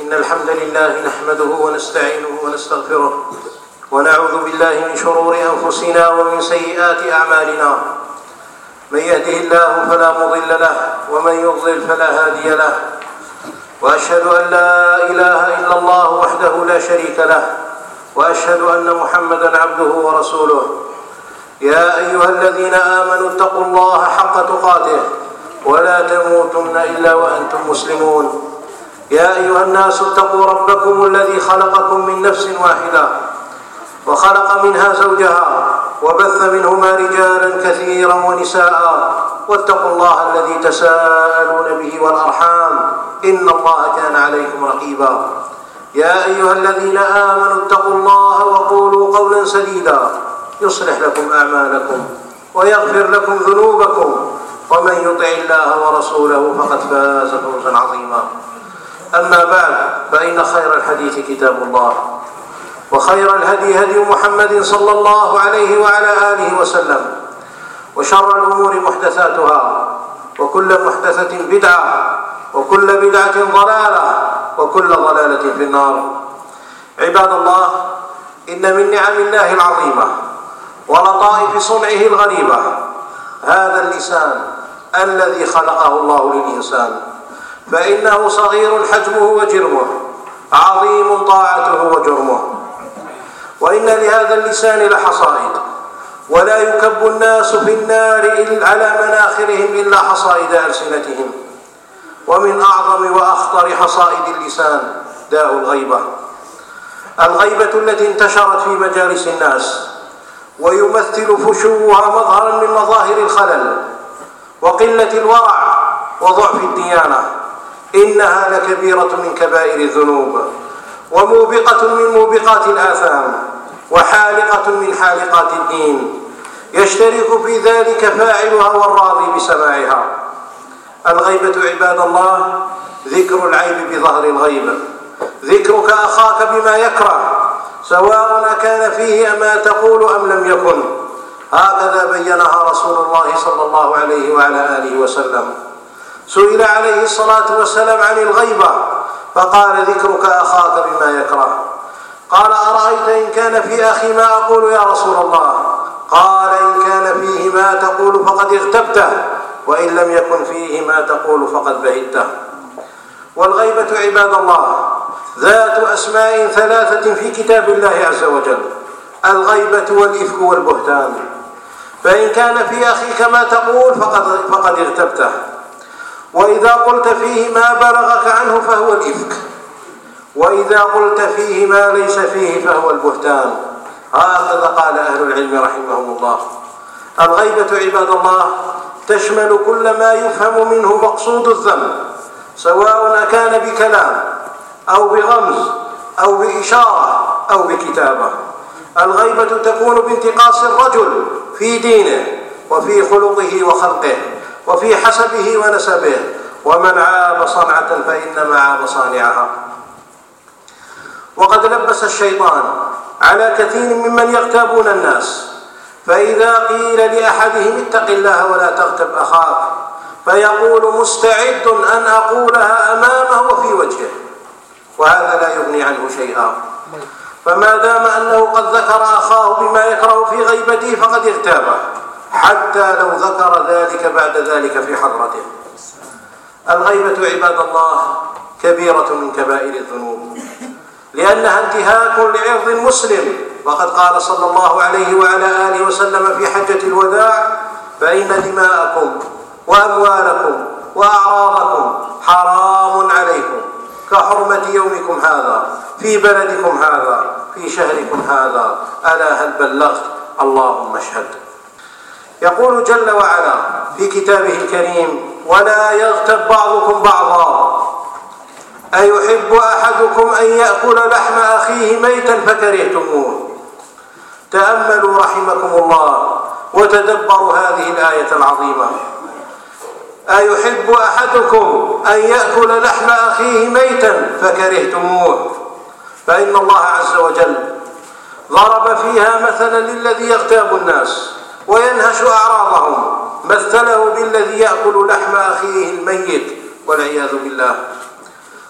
إن الحمد لله نحمده ونستعينه ونستغفره ونعوذ بالله من شرور أنفسنا ومن سيئات أعمالنا. من يهده الله فلا مضل له ومن يضلل فلا هادي له، وأشهد أن لا إله إلا الله وحده لا شريك له، وأشهد أن محمدا عبده ورسوله. يا أيها الذين آمنوا اتقوا الله حق تقاته ولا تموتن إلا وأنتم مسلمون. يا أيها الناس اتقوا ربكم الذي خلقكم من نفس واحدة وخلق منها زوجها وبث منهما رجالا كثيرا ونساء، واتقوا الله الذي تساءلون به والأرحام إن الله كان عليكم رقيبا. يا أيها الذين آمنوا اتقوا الله وقولوا قولا سديدا يصلح لكم أعمالكم ويغفر لكم ذنوبكم، ومن يطع الله ورسوله فقد فاز فوزا عظيما. أما بعد، فإن خير الحديث كتاب الله، وخير الهدي هدي محمد صلى الله عليه وعلى آله وسلم، وشر الأمور محدثاتها، وكل محدثة بدعة، وكل بدعة ضلالة، وكل ضلالة في النار. عباد الله، إن من نعم الله العظيمة ولطائف صنعه الغريبة هذا اللسان الذي خلقه الله للإنسان، فإنه صغير حجمه وجرمه، عظيم طاعته وجرمه. وإن لهذا اللسان لحصائد، ولا يكب الناس في النار على مناخرهم إلا حصائد ألسنتهم. ومن أعظم وأخطر حصائد اللسان داء الغيبة، الغيبة التي انتشرت في مجالس الناس، ويمثل فشوها مظهرا من مظاهر الخلل وقلة الورع وضعف الديانة. إنها لكبيرة من كبائر الذنوب، وموبقة من موبقات الآثام، وحالقة من حالقات الدين، يشترك في ذلك فاعلها والراضي بسماعها. الغيبة عباد الله ذكر العيب بظهر الغيب، ذكرك أخاك بما يكره، سواء كان فيه ما تقول أم لم يكن. هكذا بينها رسول الله صلى الله عليه وعلى آله وسلم. سئل عليه الصلاة والسلام عن الغيبة فقال: ذكرك أخاك بما يكره. قال: أرأيت إن كان في أخي ما أقول يا رسول الله؟ قال: إن كان فيه ما تقول فقد اغتبته، وإن لم يكن فيه ما تقول فقد بهته. والغيبة عباد الله ذات أسماء ثلاثة في كتاب الله عز وجل: الغيبة والإفك والبهتان. فإن كان في أخيك ما تقول فقد اغتبته، وإذا قلت فيه ما بلغك عنه فهو الإفك، وإذا قلت فيه ما ليس فيه فهو البهتان. هكذا قال أهل العلم رحمهم الله. الغيبة عباد الله تشمل كل ما يفهم منه مقصود الذنب، سواء كان بكلام أو بغمز أو بإشارة أو بكتابة. الغيبة تكون بانتقاص الرجل في دينه وفي خلقه وخلقه وفي حسبه ونسبه، ومن عاب صنعة فإنما عاب صانعها. وقد لبس الشيطان على كثير ممن يغتابون الناس، فإذا قيل لأحدهم اتق الله ولا تغتب أخاك، فيقول مستعد أن أقولها أمامه وفي وجهه، وهذا لا يغني عنه شيئا. فما دام أنه قد ذكر أخاه بما يكره في غيبته فقد اغتابه، حتى لو ذكر ذلك بعد ذلك في حضرته. الغيبة عباد الله كبيرة من كبائر الذنوب، لأنها انتهاك لعرض المسلم، وقد قال صلى الله عليه وعلى آله وسلم في حجة الوداع: فإن دماءكم وأموالكم وأعراضكم حرام عليكم كحرمة يومكم هذا في بلدكم هذا في شهركم هذا، ألا هل بلغت؟ اللهم اشهد. يقول جل وعلا في كتابه الكريم: ولا يغتب بعضكم بعضا أيحب أحدكم أن يأكل لحم أخيه ميتا فكرهتموه. تأملوا رحمكم الله وتدبروا هذه الآية العظيمة: أيحب أحدكم أن يأكل لحم أخيه ميتا فكرهتموه. فإن الله عز وجل ضرب فيها مثلا للذي يغتاب الناس وينهش أعراضهم، مثله بالذي يأكل لحم أخيه الميت والعياذ بالله.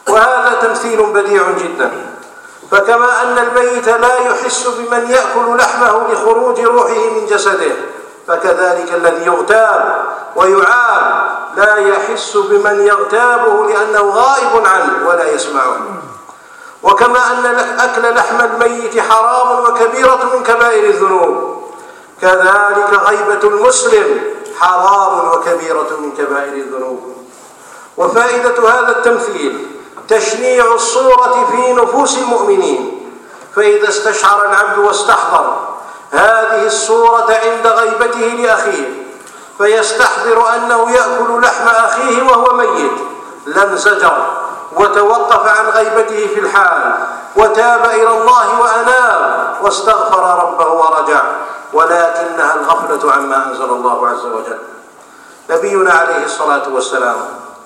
وهذا تمثيل بديع جدا. فكما أن الميت لا يحس بمن يأكل لحمه لخروج روحه من جسده، فكذلك الذي يغتاب ويعاب لا يحس بمن يغتابه لأنه غائب عنه ولا يسمعه. وكما أن أكل لحم الميت حرام وكبيرة من كبائر الذنوب، كذلك غيبة المسلم حرام وكبيرة من كبائر الذنوب. وفائدة هذا التمثيل تشنيع الصورة في نفوس المؤمنين، فإذا استشعر العبد واستحضر هذه الصورة عند غيبته لأخيه فيستحضر أنه يأكل لحم أخيه وهو ميت لانزجر وتوقف عن غيبته في الحال وتاب إلى الله وأناب واستغفر ربه ورجع، ولكنها الغفلة عما أنزل الله عز وجل. نبينا عليه الصلاة والسلام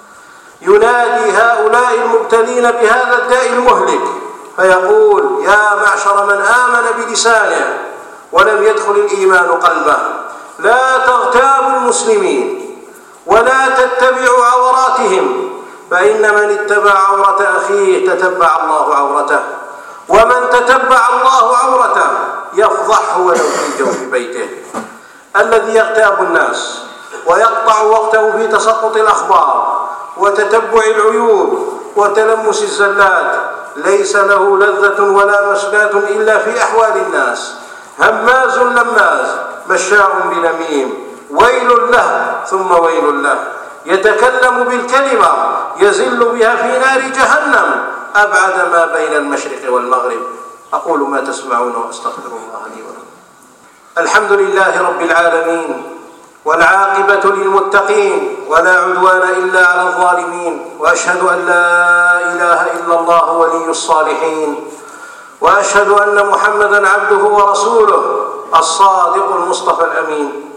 ينادي هؤلاء المبتلين بهذا الداء المهلك فيقول: يا معشر من آمن بلسانه ولم يدخل الإيمان قلبه، لا تغتابوا المسلمين ولا تتبعوا عوراتهم، فإن من اتبع عورة أخيه تتبع الله عورته، ومن تتبع الله عورته يفضحه ولو في جوف بيته. الذي يغتاب الناس ويقطع وقته في تسقط الأخبار وتتبع العيوب وتلمس الزلات ليس له لذة ولا مسكات إلا في أحوال الناس، هماز لماز مشاء بنميم، ويل له ثم ويل له، يتكلم بالكلمة يزل بها في نار جهنم أبعد ما بين المشرق والمغرب. أقول ما تسمعون وأستغفر الله لي ولكم. الحمد لله رب العالمين، والعاقبة للمتقين، ولا عدوان إلا على الظالمين، وأشهد أن لا إله إلا الله ولي الصالحين، وأشهد أن محمدًا عبده ورسوله الصادق المصطفى الأمين.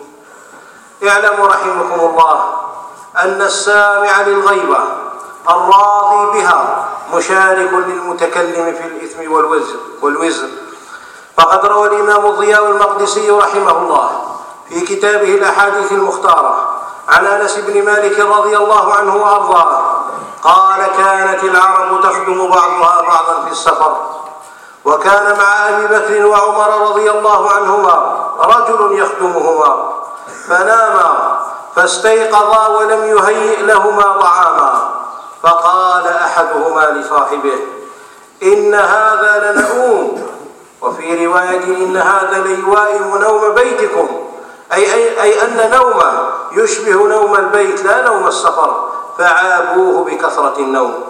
اعلموا رحمكم الله أن السامع للغيبة الراضي بها مشارك للمتكلم في الإثم والوزر. فقد روى الإمام الضياء المقدسي رحمه الله في كتابه الأحاديث المختارة عن أنس بن مالك رضي الله عنه وأرضاه قال: كانت العرب تخدم بعضها بعضا في السفر، وكان مع أبي بكر وعمر رضي الله عنهما رجل يخدمهما، فناما فاستيقظا ولم يهيئ لهما طعاما، فقال أحدهما لصاحبه: إن هذا لنؤوم، وفي رواية: إن هذا ليوائم نوم بيتكم، أي أن نومه يشبه نوم البيت لا نوم السفر، فعابوه بكثرة النوم.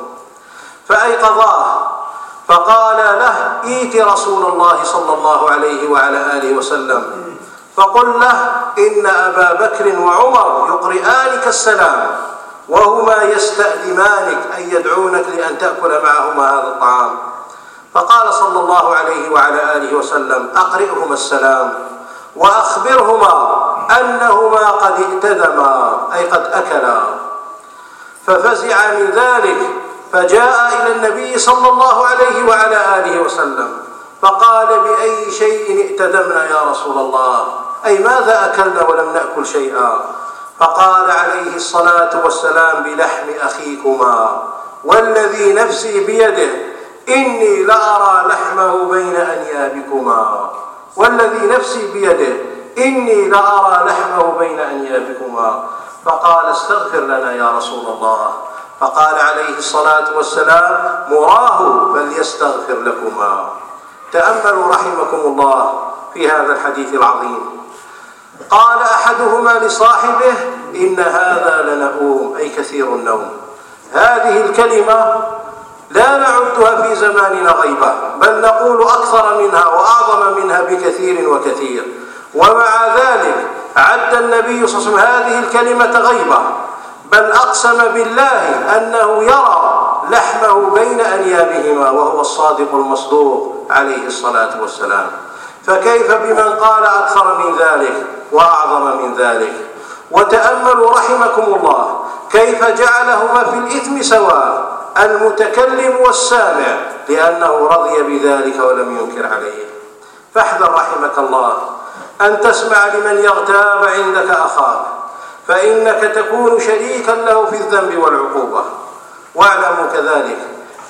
فأيقظاه فقال له: إيت رسول الله صلى الله عليه وعلى آله وسلم فقل له: إن أبا بكر وعمر يقرئانك السلام وهما يستأذمانك أن يدعونك لأن تأكل معهما هذا الطعام. فقال صلى الله عليه وعلى آله وسلم: أقرئهما السلام وأخبرهما أنهما قد ائتدما، أي قد أكلا. ففزع من ذلك فجاء إلى النبي صلى الله عليه وعلى آله وسلم فقال: بأي شيء ائتدمنا يا رسول الله؟ أي ماذا أكلنا ولم نأكل شيئا؟ فقال عليه الصلاة والسلام: بلحم أخيكما، والذي نفسي بيده إني لأرى لحمه بين أنيابكما، والذي نفسي بيده إني لأرى لحمه بين أنيابكما. فقال: استغفر لنا يا رسول الله. فقال عليه الصلاة والسلام: مراه فليستغفر لكما. تأملوا رحمكم الله في هذا الحديث العظيم. قال أحدهما لصاحبه: إن هذا لنؤوم، أي كثير النوم. هذه الكلمة لا نعدها في زماننا غيبة، بل نقول أكثر منها وأعظم منها بكثير وكثير. ومع ذلك عد النبي صلى الله عليه وسلم هذه الكلمة غيبة، بل أقسم بالله أنه يرى لحمه بين أنيابهما، وهو الصادق المصدوق عليه الصلاة والسلام. فكيف بمن قال أكثر من ذلك وأعظم من ذلك؟ وتأملوا رحمكم الله كيف جعلهما في الإثم سواء، المتكلم والسامع، لأنه رضي بذلك ولم ينكر عليه. فاحذر رحمك الله أن تسمع لمن يغتاب عندك أخاك، فإنك تكون شريكا له في الذنب والعقوبة. واعلموا كذلك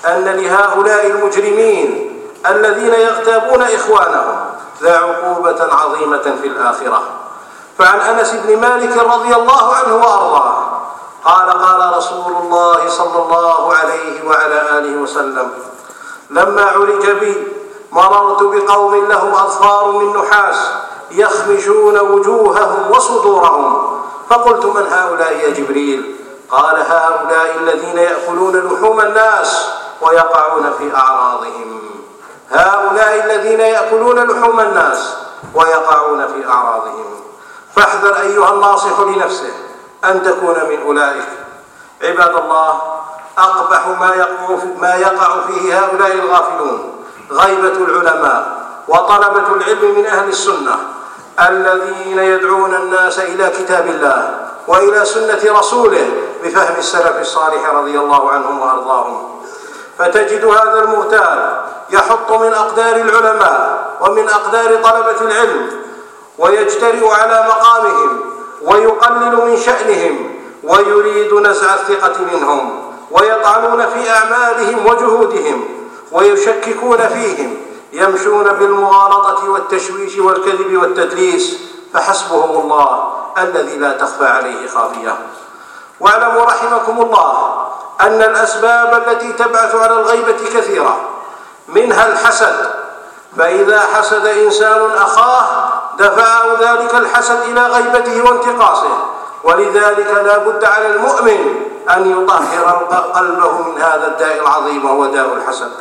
أن لهؤلاء المجرمين الذين يغتابون إخوانهم لعقوبة عظيمة في الآخرة. فعن أنس بن مالك رضي الله عنه وأرضاه قال قال رسول الله صلى الله عليه وعلى آله وسلم: لما عرج بي مررت بقوم لهم أظفار من نحاس يخمشون وجوههم وصدورهم، فقلت: من هؤلاء يا جبريل؟ قال: هؤلاء الذين يأكلون لحوم الناس ويقعون في أعراضهم. هؤلاء الذين يأكلون لحوم الناس ويقعون في أعراضهم. فاحذر أيها الناصح لنفسه أن تكون من أولئك. عباد الله، أقبح ما يقع فيه هؤلاء الغافلون غيبة العلماء وطلبة العلم من أهل السنة الذين يدعون الناس إلى كتاب الله وإلى سنة رسوله بفهم السلف الصالح رضي الله عنهم وأرضاهم. فتجد هذا المغتاب يحط من أقدار العلماء ومن أقدار طلبة العلم ويجترئ على مقامهم ويقلل من شأنهم ويريد نزع الثقة منهم، ويطعنون في أعمالهم وجهودهم ويشككون فيهم، يمشون بالمغالطة والتشويش والكذب والتدليس، فحسبهم الله الذي لا تخفى عليه خافية. واعلموا رحمكم الله أن الأسباب التي تبعث على الغيبة كثيرة، منها الحسد، فإذا حسد إنسان أخاه دفعه ذلك الحسد إلى غيبته وانتقاصه، ولذلك لا بد على المؤمن أن يطهر قلبه من هذا الداء العظيم وهو داء الحسد.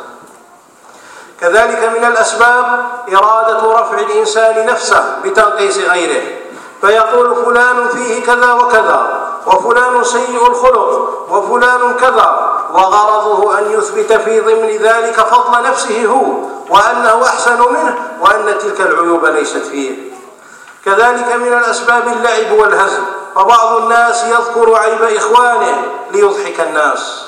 كذلك من الأسباب إرادة رفع الإنسان نفسه بتنقيص غيره، فيقول: فلان فيه كذا وكذا، وفلان سيء الخلق، وفلان كذا، وغرضه أن يثبت في ضمن ذلك فضل نفسه هو، وأنه أحسن منه، وأن تلك العيوب ليست فيه. كذلك من الأسباب اللعب والهزل، فبعض الناس يذكر عيب إخوانه ليضحك الناس.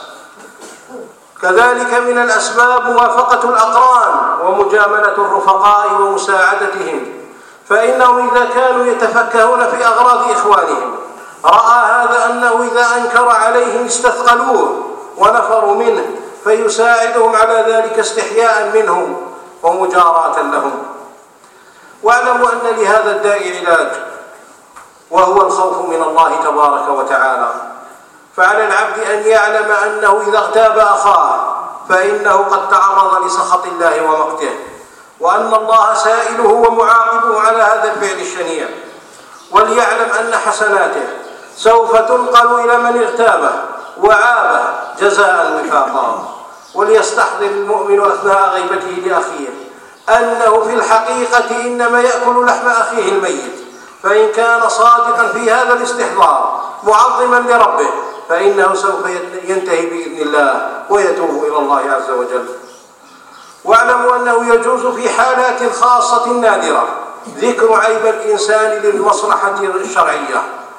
كذلك من الأسباب موافقة الأقران ومجاملة الرفقاء ومساعدتهم، فإنهم إذا كانوا يتفكهون في أغراض إخوانهم رأى هذا أنه إذا أنكر عليهم استثقلوه ونفروا منه، فيساعدهم على ذلك استحياء منهم ومجاراة لهم. واعلموا أن لهذا الداء علاج، وهو الخوف من الله تبارك وتعالى. فعلى العبد أن يعلم أنه إذا اغتاب أخاه فإنه قد تعرض لسخط الله ومقته، وأن الله سائله ومعاقبه على هذا الفعل الشنيع، وليعلم أن حسناته سوف تنقل إلى من اغتابه وعابه جزاء وفاقا. وليستحضر المؤمن أثناء غيبته لأخيه أنه في الحقيقة إنما يأكل لحم أخيه الميت، فإن كان صادقا في هذا الاستحضار معظما لربه فإنه سوف ينتهي بإذن الله ويتوب إلى الله عز وجل. واعلموا أنه يجوز في حالات خاصة نادرة ذكر عيب الإنسان للمصلحة الشرعية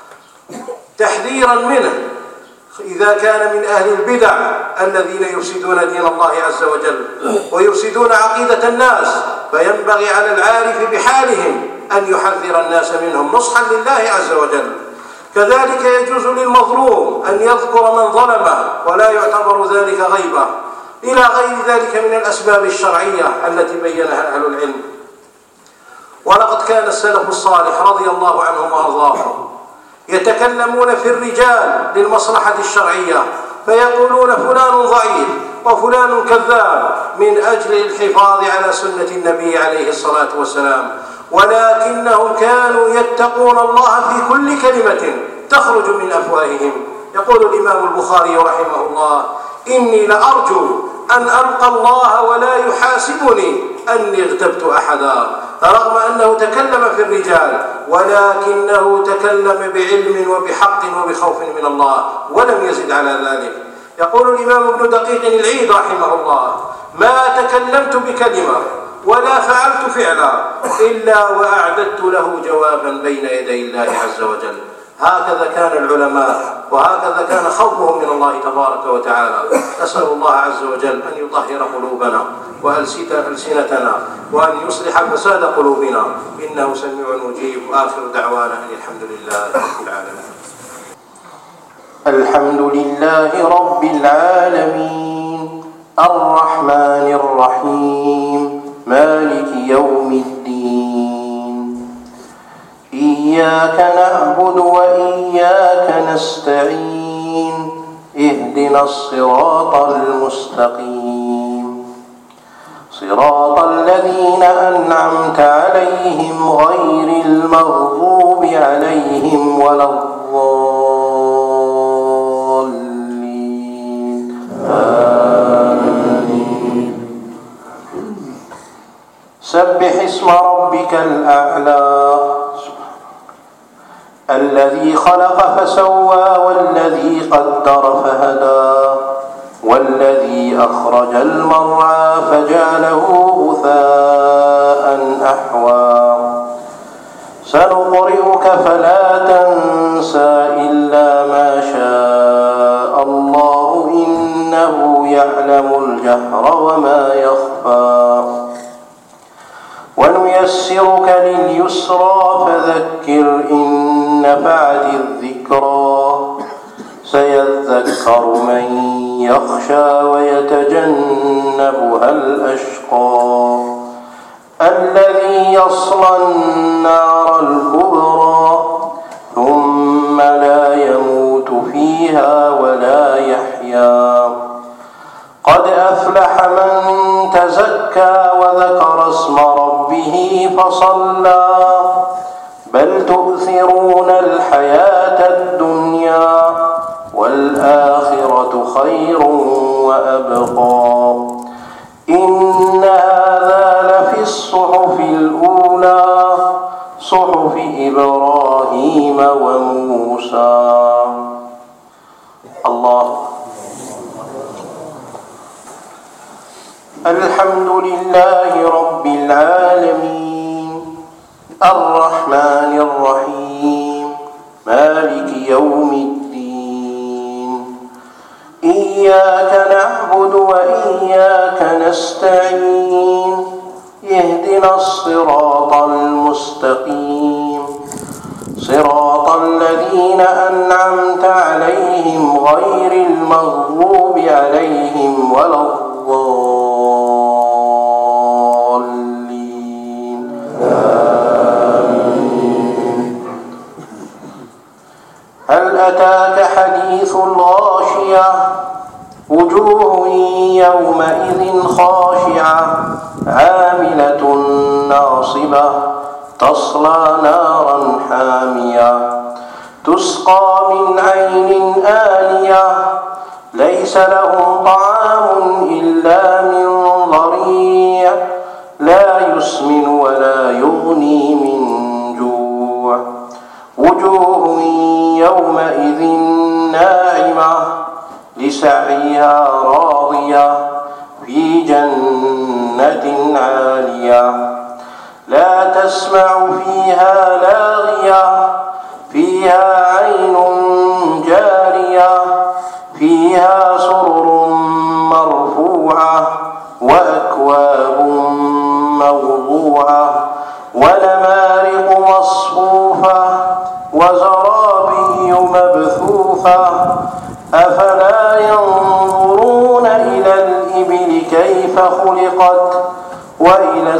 تحذيرا منه، إذا كان من أهل البدع الذين يفسدون دين الله عز وجل ويفسدون عقيدة الناس، فينبغي على العارف بحالهم أن يحذر الناس منهم نصحا لله عز وجل. كذلك يجوز للمظلوم أن يذكر من ظلمه ولا يعتبر ذلك غيبة، إلى غير ذلك من الأسباب الشرعية التي بينها أهل العلم. ولقد كان السلف الصالح رضي الله عنهم وأرضاهم يتكلمون في الرجال للمصلحة الشرعية، فيقولون فلان ضعيف وفلان كذاب من أجل الحفاظ على سنة النبي عليه الصلاة والسلام، ولكنهم كانوا يتقون الله في كل كلمة تخرج من أفواههم. يقول الإمام البخاري رحمه الله: إني لأرجو أن ألقى الله ولا يحاسبني أني اغتبت أحدا، رغم أنه تكلم في الرجال ولكنه تكلم بعلم وبحق وبخوف من الله ولم يزد على ذلك. يقول الإمام ابن دقيق العيد رحمه الله: ما تكلمت بكلمة ولا فعلت فعلا إلا وأعددت له جوابا بين يدي الله عز وجل. هكذا كان العلماء وهكذا كان خوفهم من الله تبارك وتعالى. نسأل الله عز وجل أن يطهر قلوبنا وألسنتنا وأن يصلح فساد قلوبنا، إنه سميع مجيب. وآخر دعوانا أن الحمد لله رب العالمين. الحمد لله رب العالمين، الرحمن الرحيم مالك يوم الدين إياك نعبد وإياك نستعين اهدنا الصراط المستقيم صراط الذين أنعمت عليهم غير المغضوب عليهم ولا الضالين آمين. سبح اسم ربك الأعلى الذي خلق فسوى والذي قدر فهدى والذي أخرج المرعى فجعله غثاء أحوى سنقرئك فلا تنسى إلا ما شاء الله إنه يعلم الجهر وما يخفى ونيسرك لليسرى فذكر إن نفعت الذكرى سيذكر من يخشى ويتجنبها الأشقى الذي يصلى النار الكبرى ثم لا يموت فيها ولا يحيا قد أفلح من تزكى وذكر اسم ربه فصلى بل تؤثرون الحياة الدنيا والآخرة خير وأبقى إن هذا لفي الصحف الأولى صحف إبراهيم وموسى. الله. الحمد لله رب العالمين الرحمن الرحيم مالك يوم الدين إياك نعبد وإياك نستعين اهدنا الصراط المستقيم صراط الذين أنعمت عليهم غير المغضوب عليهم ولا الضالين آمين. هل أتاك حديث الغاشية وجوه يومئذ خاشعة عاملة ناصبة تصلى نارا حامية تسقى من عين آنية ليس لهم طعام إلا من ضريع لا يسمن ولا يغني من جوع وجوه يومئذ ناعمة لسعيها راضية في جنة عالية لا تسمع فيها لاغية فيها عين جارية فيها سرر مرفوعة وأكواب موضوعة ونمارق مصفوفة وزرابي مبثوثة أفلا ينظرون إلى الإبل كيف خلقت وإلى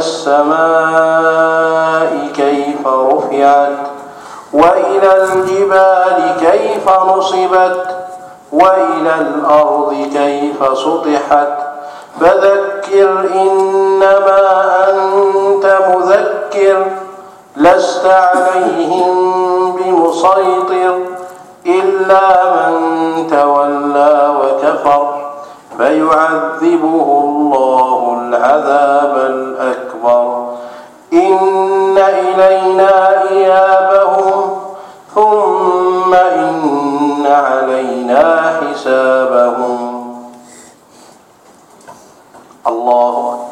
السماء كيف رفعت وإلى الجبال كيف نصبت وإلى الأرض كيف سطحت فذكر إنما أنت مذكر لست عليهم بمسيطر إلا من تولى وكفر فيعذبه الله العذاب الأكبر إن إلينا إيابهم ثم إن علينا حسابهم. الله أكبر.